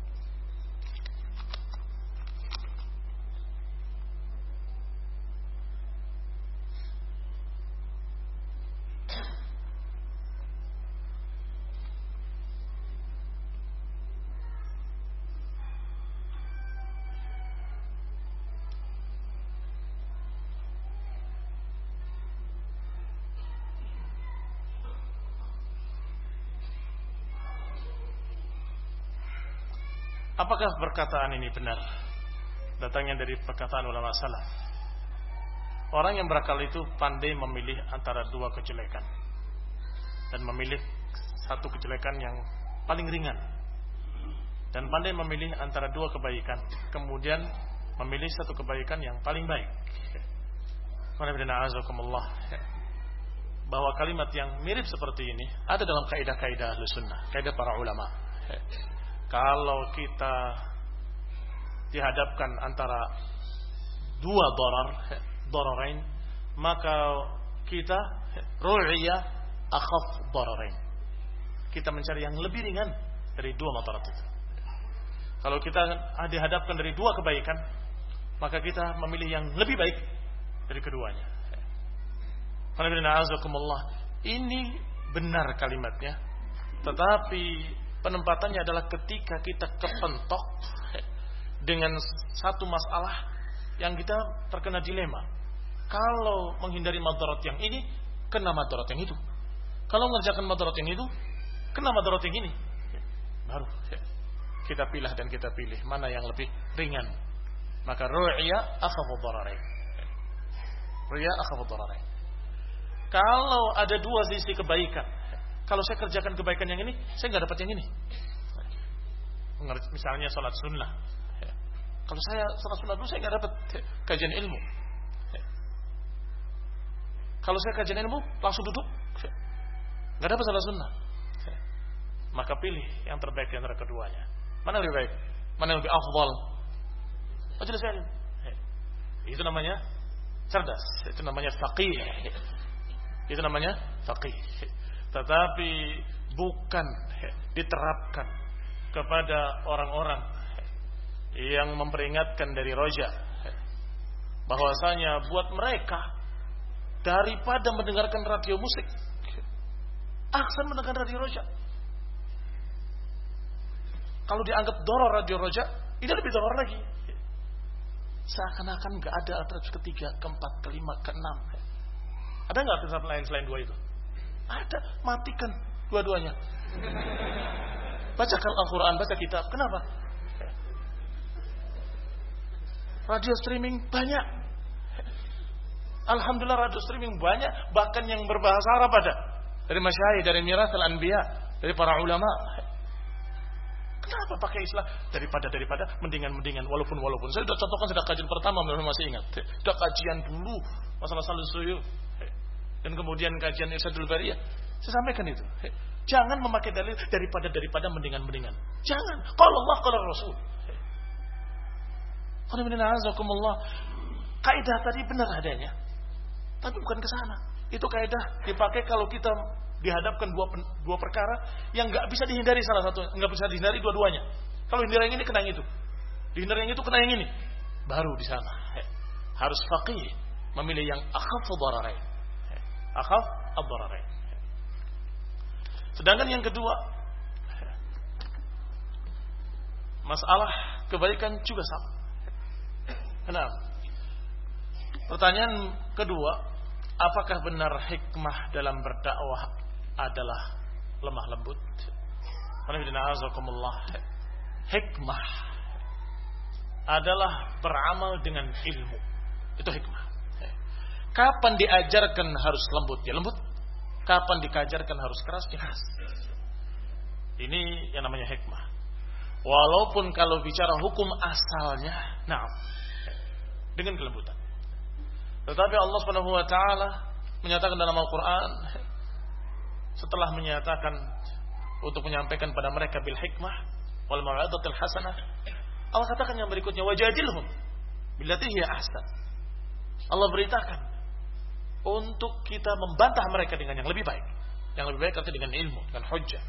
Apakah perkataan ini benar? Datangnya dari perkataan ulama salaf. Orang yang berakal itu pandai memilih antara dua kejelekan dan memilih satu kejelekan yang paling ringan, dan pandai memilih antara dua kebaikan, kemudian memilih satu kebaikan yang paling baik. Bahwa kalimat yang mirip seperti ini ada dalam kaidah-kaidah Ahlus Sunnah, kaidah para ulama. Kalau kita dihadapkan antara dua darar, dararain, maka kita ru'ya akhaf dararain. Kita mencari yang lebih ringan dari dua madarat itu. Kalau kita dihadapkan dari dua kebaikan, maka kita memilih yang lebih baik dari keduanya. Ini benar kalimatnya, tetapi penempatannya adalah ketika kita kepentok dengan satu masalah yang kita terkena dilema. Kalau menghindari madarat yang ini, kena madarat yang itu. Kalau mengerjakan madarat yang itu, kena madarat yang ini. Baru kita pilih dan kita pilih mana yang lebih ringan. Maka ru'ya akhafu dararain. Ru'ya akhafu dararain. Kalau ada dua sisi kebaikan, kalau saya kerjakan kebaikan yang ini, saya nggak dapat yang ini. Misalnya sholat sunnah. Kalau saya sholat sunnah dulu, saya nggak dapat kajian ilmu. Kalau saya kajian ilmu, langsung duduk, nggak dapat sholat sunnah. maka pilih yang terbaik di antara keduanya. Mana yang lebih baik? Mana yang lebih afdal? Majelis ilmu. Itu namanya cerdas, itu namanya faqih. Itu namanya faqih. Tetapi bukan diterapkan kepada orang-orang yang memperingatkan dari roja, bahwasanya buat mereka daripada mendengarkan radio musik, ahsan mendengarkan radio roja. Kalau dianggap doror radio roja, ini lebih doror lagi. Seakan-akan nggak ada alternatif ketiga, keempat, kelima, keenam. Ada nggak alternatif lain selain dua itu? Ada, matikan dua-duanya. Bacakan Al-Quran, baca kitab. Kenapa? Radio streaming banyak. Alhamdulillah radio streaming banyak, bahkan yang berbahasa Arab ada. Dari masyayikh, dari mirath al-anbiya, dari para ulama. Kenapa pakai istilah daripada daripada mendingan-mendingan walaupun walaupun. Saya sudah contohkan sejak kajian pertama, masih ingat. Sudah kajian dulu masalah salus suyu. Dan kemudian kajian Irsyadul Bariyah. Saya sampaikan itu. Jangan memakai dalil daripada daripada mendingan-mendingan. Jangan. Qala Allah, qala Rasul. Kaidah tadi benar adanya, tapi bukan ke sana. Itu kaidah dipakai kalau kita dihadapkan dua dua perkara yang nggak bisa dihindari salah satu, nggak bisa dihindari dua-duanya. Kalau hindari yang ini kena yang itu, dihindari yang itu kena yang ini, baru di sana harus faqih memilih yang akhaf ad-dararain, akhaf ad-dararain. Sedangkan yang kedua, masalah kebaikan juga sama. Kenapa? Pertanyaan kedua, apakah benar hikmah dalam berdakwah adalah lemah lembut? Hikmah adalah beramal dengan ilmu. Itu hikmah. Kapan diajarkan harus lembut, ya lembut. Kapan diajarkan harus keras, ya keras. Ini yang namanya hikmah. Walaupun kalau bicara hukum asalnya, nah, dengan kelembutan. Tetapi Allah Subhanahu wa taala menyatakan dalam Al-Qur'an, setelah menyatakan untuk menyampaikan pada mereka bil hikmah wal mau'izatil hasanah, Allah katakan yang berikutnya, wajadilhum billati hiya ahsan. Allah beritakan untuk kita membantah mereka dengan yang lebih baik. Yang lebih baik artinya dengan ilmu, dengan hujjah.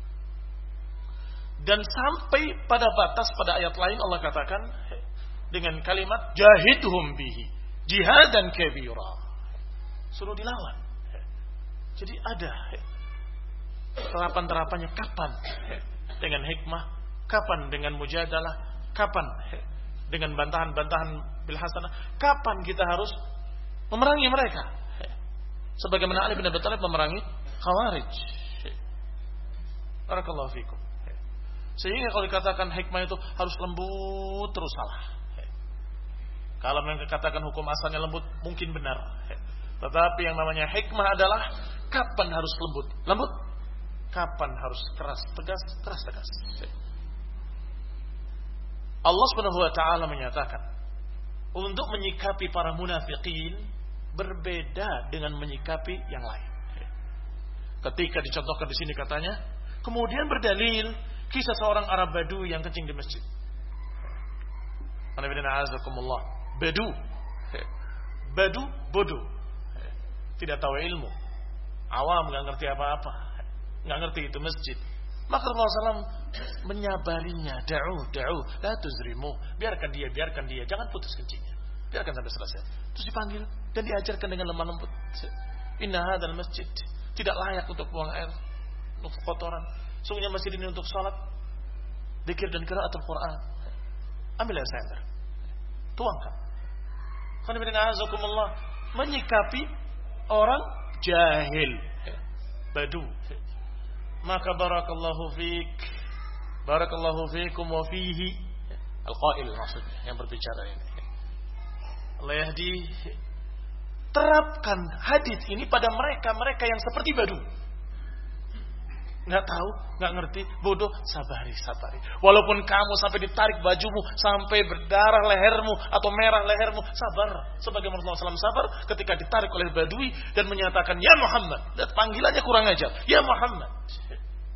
Dan sampai pada batas pada ayat lain Allah katakan dengan kalimat jahidhum bihi jihadan kabira. Suruh dilawan. Jadi ada terapan-terapannya kapan dengan hikmah, kapan dengan mujadalah, kapan dengan bantahan-bantahan bil hasanah, kapan kita harus memerangi mereka. Sebagaimana Ali bin Abi Thalib memerangi Khawarij. Barakallahu fikum. Sehingga kalau dikatakan hikmah itu harus lembut terus salah. Kalau memang dikatakan hukum asalnya lembut mungkin benar. Tetapi yang namanya hikmah adalah kapan harus lembut, lembut. Kapan harus keras, tegas, keras, tegas. Allah Subhanahu wa taala menyatakan untuk menyikapi para munafikin berbeda dengan menyikapi yang lain. Ketika dicontohkan di sini katanya, kemudian berdalil kisah seorang Arab Badu yang kencing di masjid. Badu, Badu, bodoh, tidak tahu ilmu, awam, nggak ngerti apa-apa, nggak ngerti itu masjid. Maka Rasulullah shallallahu alaihi wasallam menyabarinya, da'u, da'u, la tuzrimu, biarkan dia, biarkan dia, jangan putus kencingnya, biarkan sampai selesai. Terus dipanggil dan diajarkan dengan lemah lembut. Inna hadzal masjid tidak layak untuk buang air, untuk kotoran. Sungguhnya masjid ini untuk salat, zikir dan qiraatul Quran. Ambil air saya, tuangkan. Qanibillah, menyikapi orang jahil, badu. Maka barakallahu fik, barakallahu fikum wa fihi al-qail, maksudnya yang berbicara ini. Allah yahdi, terapkan hadis ini pada mereka-mereka yang seperti badu. Nggak tahu, nggak ngerti, bodoh, sabari, sabari. Walaupun kamu sampai ditarik bajumu, sampai berdarah lehermu atau merah lehermu, sabar. Sebagaimana Rasulullah shallallahu alaihi wasallam sabar ketika ditarik oleh badui dan menyatakan, ya Muhammad. Dan panggilannya kurang ajar, ya Muhammad.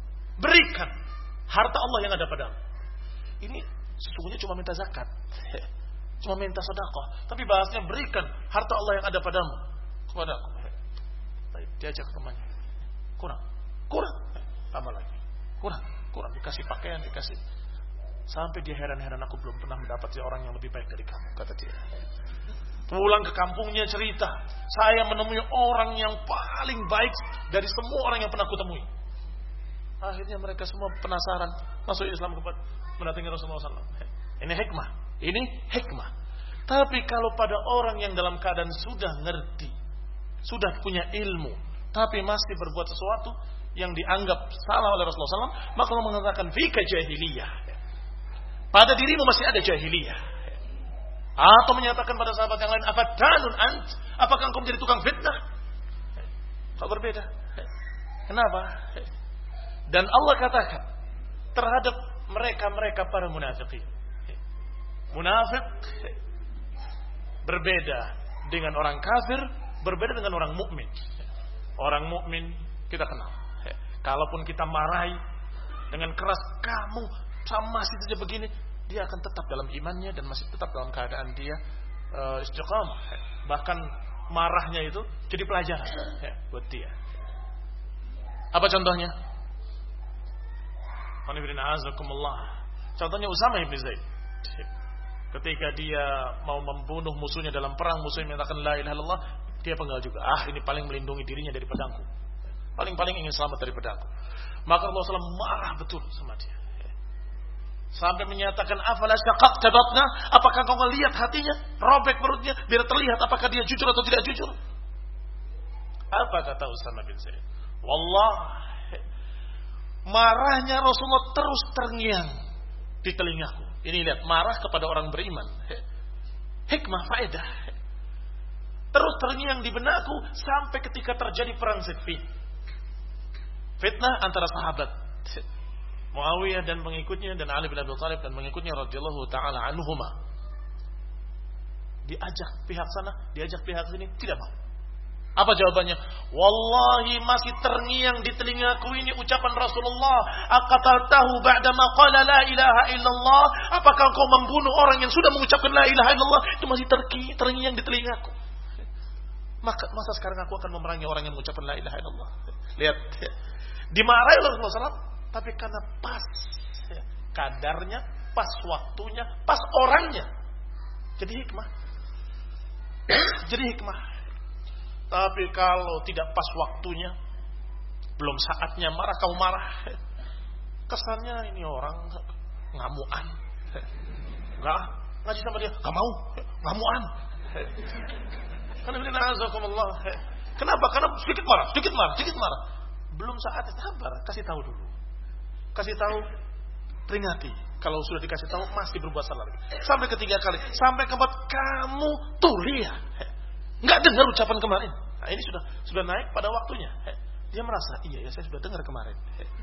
berikan harta Allah yang ada padamu. Ini sesungguhnya cuma minta zakat, cuma minta sedekah, tapi bahasnya berikan harta Allah yang ada padamu kepadaku. Baik, diajak temannya, kurang, kurang, tambah lagi, kurang, kurang, dikasih pakaian, dikasih, sampai dia heran-heran, aku belum pernah mendapati orang yang lebih baik dari kamu, kata dia. Pulang ke kampungnya cerita, saya menemui orang yang paling baik dari semua orang yang pernah kutemui. Akhirnya mereka semua penasaran, masuk Islam kepada mendatangi Rasulullah shallallahu alaihi wasallam. Ini hikmah, ini hikmah. Tapi kalau pada orang yang dalam keadaan sudah ngerti, sudah punya ilmu, tapi masih berbuat sesuatu yang dianggap salah oleh Rasulullah shallallahu alaihi wasallam, maka Allah mengatakan fika jahiliyah. Pada dirimu masih ada jahiliyah. Atau menyatakan pada sahabat yang lain, afatanun ant? Apakah engkau menjadi tukang fitnah? Kok berbeda? Kenapa? Dan Allah katakan terhadap mereka-mereka para munafikin. Munafik berbeda dengan orang kafir, berbeda dengan orang mukmin. Orang mukmin kita kenal. Kalaupun kita marahi dengan keras, kamu sama masih saja begini, dia akan tetap dalam imannya dan masih tetap dalam keadaan dia uh, istiqamah. Bahkan marahnya itu jadi pelajaran ya, buat dia. Apa contohnya? Contohnya Usama bin Zaid. Ketika dia mau membunuh musuhnya dalam perang, musuhnya menyatakan la ilaha illallah, dia penggal juga. Ah, ini paling melindungi dirinya dari pedangku. Paling-paling ingin selamat dari pedangku. Maka Rasulullah shallallahu alaihi wasallam marah betul sama dia. Sampai menyatakan, afala syaqaqta batna? Apakah kau melihat hatinya? Robek perutnya biar terlihat apakah dia jujur atau tidak jujur. Apa kata Usama bin Zaid? Wallah, marahnya Rasulullah terus terngiang di telingaku. Ini lihat, marah kepada orang beriman. Hikmah, faedah. Terus terngiang di benakku sampai ketika terjadi perang Siffin. Fitnah antara sahabat Muawiyah dan pengikutnya dan Ali bin Abi Thalib dan pengikutnya radhiyallahu taala anhuma. Diajak pihak sana, diajak pihak sini, tidak mau. Apa jawabannya? Wallahi masih terngiang di telingaku ini ucapan Rasulullah, aqataltahu ba'da ma qala la ilaha illallah? Apakah kau membunuh orang yang sudah mengucapkan la ilaha illallah? Itu masih terngiang di telingaku. Maka masa sekarang aku akan memerangi orang yang mengucapkan la ilaha illallah? Lihat, dimarahi oleh Rasulullah shallallahu alaihi wasallam, tapi karena pas kadarnya, pas waktunya, pas orangnya. Jadi hikmah. Jadi hikmah. Tapi kalau tidak pas waktunya, belum saatnya marah, kamu marah, kesannya ini orang ngamuan. Enggak, ngaji sama dia, enggak mau, ngamuan. Kenapa? Karena sedikit marah, sedikit marah, sedikit marah. Belum saatnya, sabar, kasih tahu dulu. Kasih tahu, peringati. Kalau sudah dikasih tahu masih berbuat salah lagi. Sampai ketiga kali, sampai keempat, kamu tuh lihat, nggak dengar ucapan kemarin. Nah, ini sudah sudah naik pada waktunya. Dia merasa, iya ya saya sudah dengar kemarin.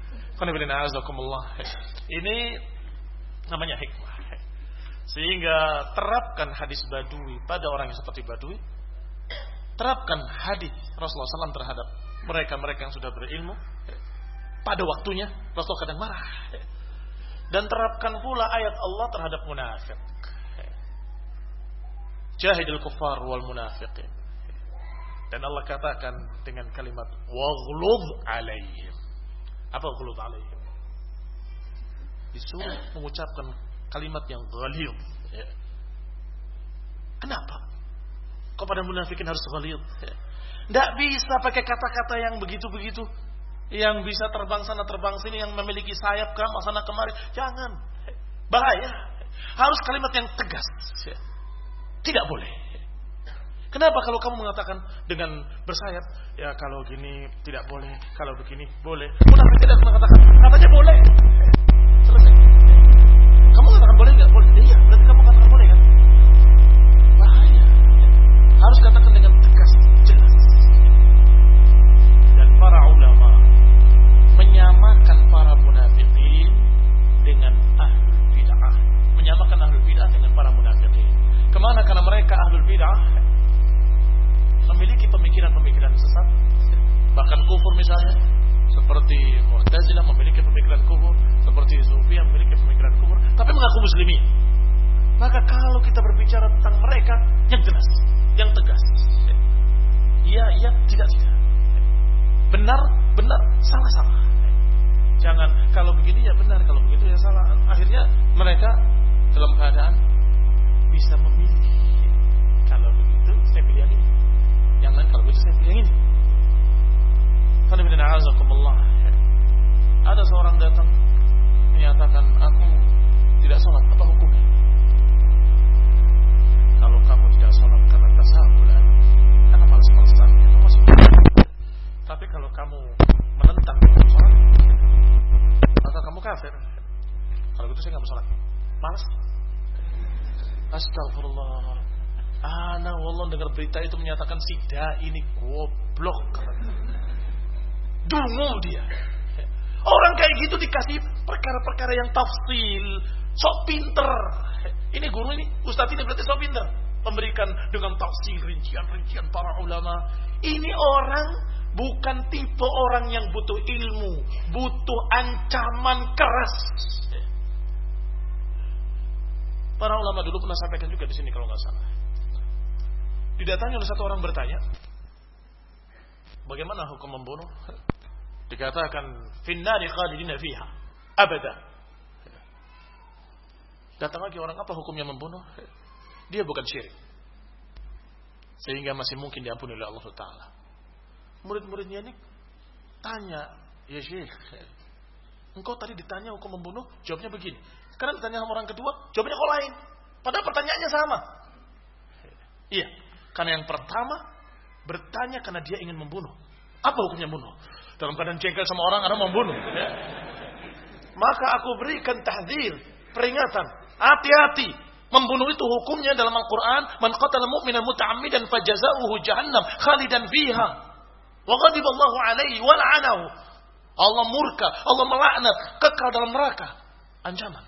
Ini namanya hikmah. Sehingga terapkan hadis Badui pada orang yang seperti Badui. Terapkan hadis Rasulullah shallallahu alaihi wasallam terhadap mereka-mereka yang sudah berilmu. Pada waktunya Rasul kadang marah. Dan terapkan pula ayat Allah terhadap munafik. Jahidil kuffar wal munafiqin. Dan Allah katakan dengan kalimat waghluz alaihim. Apa ghluz alaihim? Disuruh mengucapkan kalimat yang ghalidh. Kenapa? Kepada munafikin harus ghalidh. Tidak bisa pakai kata-kata yang begitu-begitu, yang bisa terbang sana terbang sini, yang memiliki sayap ke sana kemari. Jangan, bahaya. Harus kalimat yang tegas. Tidak boleh. Kenapa kalau kamu mengatakan dengan bersayap, ya kalau gini tidak boleh, kalau begini boleh. Munafik tidak mengatakan, katanya boleh. Selesai. Kamu mengatakan boleh nggak? Boleh. Iya, berarti kamu mengatakan boleh kan? Bahaya. Harus katakan dengan tegas, jelas. Dan para ulama menyamakan para munafikin dengan ahlul bid'ah, menyamakan ahlul bid'ah dengan para munafikin. Kemana? Karena mereka ahlul bid'ah memiliki pemikiran-pemikiran sesat, bahkan kufur misalnya, seperti Mu'tazilah memiliki pemikiran kufur, seperti Sufiyah memiliki pemikiran kufur, tapi mengaku muslimin. Maka kalau kita berbicara tentang mereka, yang jelas, yang tegas. Iya, iya, tidak, tidak. Benar, benar, salah, salah. Jangan kalau begini ya benar, kalau begitu ya salah. Akhirnya mereka dalam keadaan bisa memilih. Kalau begitu saya pilih yang ini, yang lain kalau begitu saya pilih yang ini. Ada seorang datang menyatakan, aku tidak sholat, apa hukumnya? Kalau kamu tidak sholat karena tasahulan, karena malas-malasan, itu masih. Tapi kalau kamu menentang sholat, maka kamu kafir. Kalau gitu saya nggak mau sholat, malas. Astagfirullah. Ana wallah dengar berita itu menyatakan si dai ini goblok. Dungu dia. Orang kayak gitu dikasih perkara-perkara yang tafsil, sok pinter. Ini guru ini, ustaz ini berarti sok pinter, memberikan dengan tafsir rincian-rincian para ulama. Ini orang bukan tipe orang yang butuh ilmu, butuh ancaman keras. Para ulama dulu pernah sampaikan juga di sini kalau nggak salah. Didatangi oleh satu orang bertanya, bagaimana hukum membunuh? Dikatakan finnari khalidina fiha abada. Datang lagi orang, apa hukumnya membunuh? Dia bukan syirik, sehingga masih mungkin diampuni oleh Allah Taala. Murid-muridnya ini tanya, ya Syekh, engkau tadi ditanya hukum membunuh, jawabnya begini. Sekarang ditanya sama orang kedua, jawabnya kok lain. Padahal pertanyaannya sama. Iya, karena yang pertama bertanya karena dia ingin membunuh. Apa hukumnya membunuh? Dalam keadaan jengkel sama orang, ada membunuh. Ya. Maka aku berikan tahdzir, peringatan. Hati-hati. Membunuh itu hukumnya dalam Al-Quran. Man qatala mu'minan muta'ammidan fajaza'uhu jahannam khalidan fiha. Wa ghadiballahu alaihi wa la'anahu. Allah murka, Allah melaknat, kekal dalam neraka. Ancaman.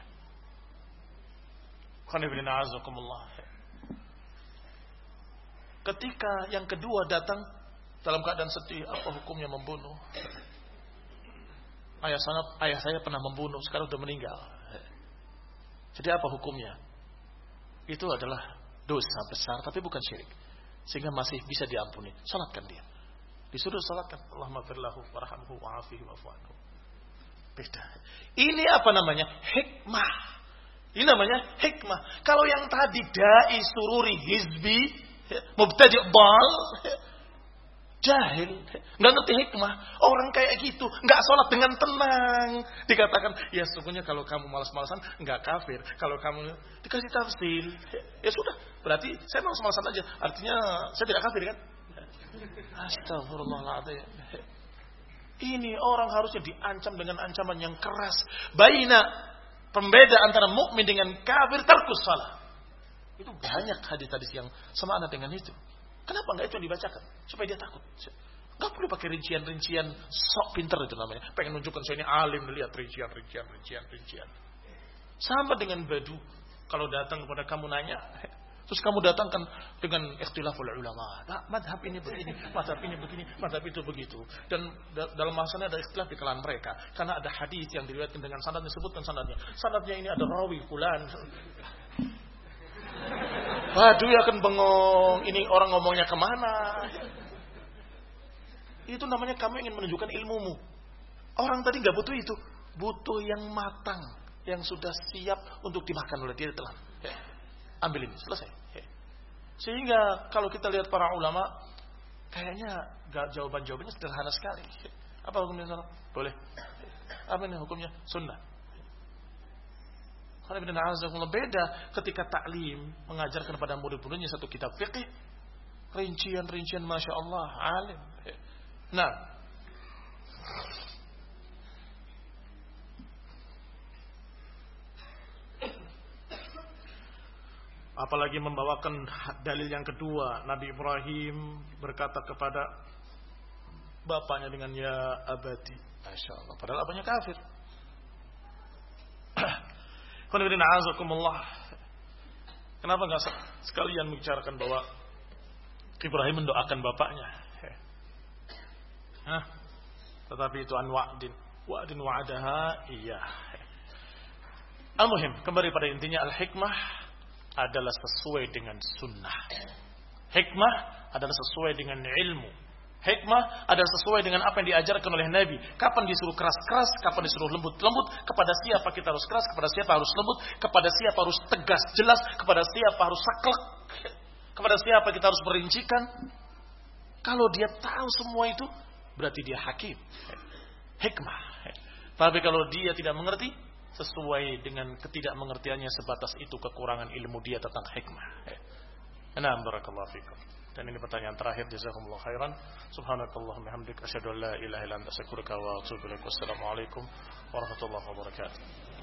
Ketika yang kedua datang dalam keadaan sedih, apa hukumnya membunuh? Ayah saya, ayah saya pernah membunuh, sekarang sudah meninggal. Jadi apa hukumnya? Itu adalah dosa besar, tapi bukan syirik, sehingga masih bisa diampuni. Salatkan dia, disuruh salatkan. Allahumma firlahu warhamhu wa'afihi wa'fu anhu. Beda. Ini apa namanya? Hikmah. Ini namanya hikmah. Kalau yang tadi dai sururi hizbi, mubtadi' dal, jahil, nggak ngerti hikmah. Orang kayak gitu nggak sholat dengan tenang. Dikatakan, ya sesungguhnya kalau kamu malas-malasan nggak kafir. Kalau kamu dikasih tafsir, ya sudah. Berarti saya malas-malasan aja. Artinya saya tidak kafir kan? Astagfirullahaladzim. Ini orang harusnya diancam dengan ancaman yang keras. Baina, pembeda antara mukmin dengan kafir, tarkus salah. Itu banyak hadis-hadis yang semakna dengan itu. Kenapa enggak itu yang dibacakan? Supaya dia takut. Enggak perlu pakai rincian-rincian sok pinter itu namanya. Pengen nunjukkan saya ini alim, lihat rincian-rincian, rincian-rincian. Sama dengan badu. Kalau datang kepada kamu nanya, terus kamu datangkan dengan ikhtilaful ulama. Nah, madhab ini begini, madhab ini begini, madhab itu begitu. Dan da- dalam masalahnya ada ikhtilaf di kalangan mereka. Karena ada hadis yang diriwayatkan dengan sanad, disebutkan sanadnya. Sanadnya ini ada rawi fulan. Waduh, ya akan bengong. Ini orang ngomongnya kemana? Itu namanya kamu ingin menunjukkan ilmumu. Orang tadi nggak butuh itu, butuh yang matang, yang sudah siap untuk dimakan oleh dia telan. Ya. Ambil ini, selesai. Ya. Sehingga kalau kita lihat para ulama, kayaknya gak, jawaban-jawabannya sederhana sekali. Ya. Apa hukumnya salah? Boleh. Apa ini hukumnya? Sunnah. Beda ketika taklim, mengajarkan kepada murid-muridnya satu kitab fiqih, rincian-rincian masya Allah, alim. Nah, apalagi membawakan dalil yang kedua, Nabi Ibrahim berkata kepada bapaknya dengan ya abadi, masya Allah, padahal apanya kafir. Kenapa enggak sekalian membicarakan bahwa Ibrahim mendoakan bapaknya? Hah? Tetapi itu an wa'din. Wa'din wa'adaha iya. Al-muhim, kembali pada intinya, al-hikmah adalah sesuai dengan sunnah. Hikmah adalah sesuai dengan ilmu. Hikmah adalah sesuai dengan apa yang diajarkan oleh Nabi. Kapan disuruh keras-keras, kapan disuruh lembut-lembut, kepada siapa kita harus keras, kepada siapa harus lembut, kepada siapa harus tegas jelas, kepada siapa harus saklek, kepada siapa kita harus merincikan. Kalau dia tahu semua itu, berarti dia hakim. Hikmah. Tapi kalau dia tidak mengerti, sesuai dengan ketidakmengertiannya, sebatas itu kekurangan ilmu dia tentang hikmah. Nah, barakallahu fikum. Dan ini pertanyaan terakhir, jazakumullah khairan. Subhanakallahumma hamdika asyhadu an la ilaha illa anta astaghfiruka wa atubu ilaik. Wassalamualaikum warahmatullahi wabarakatuh.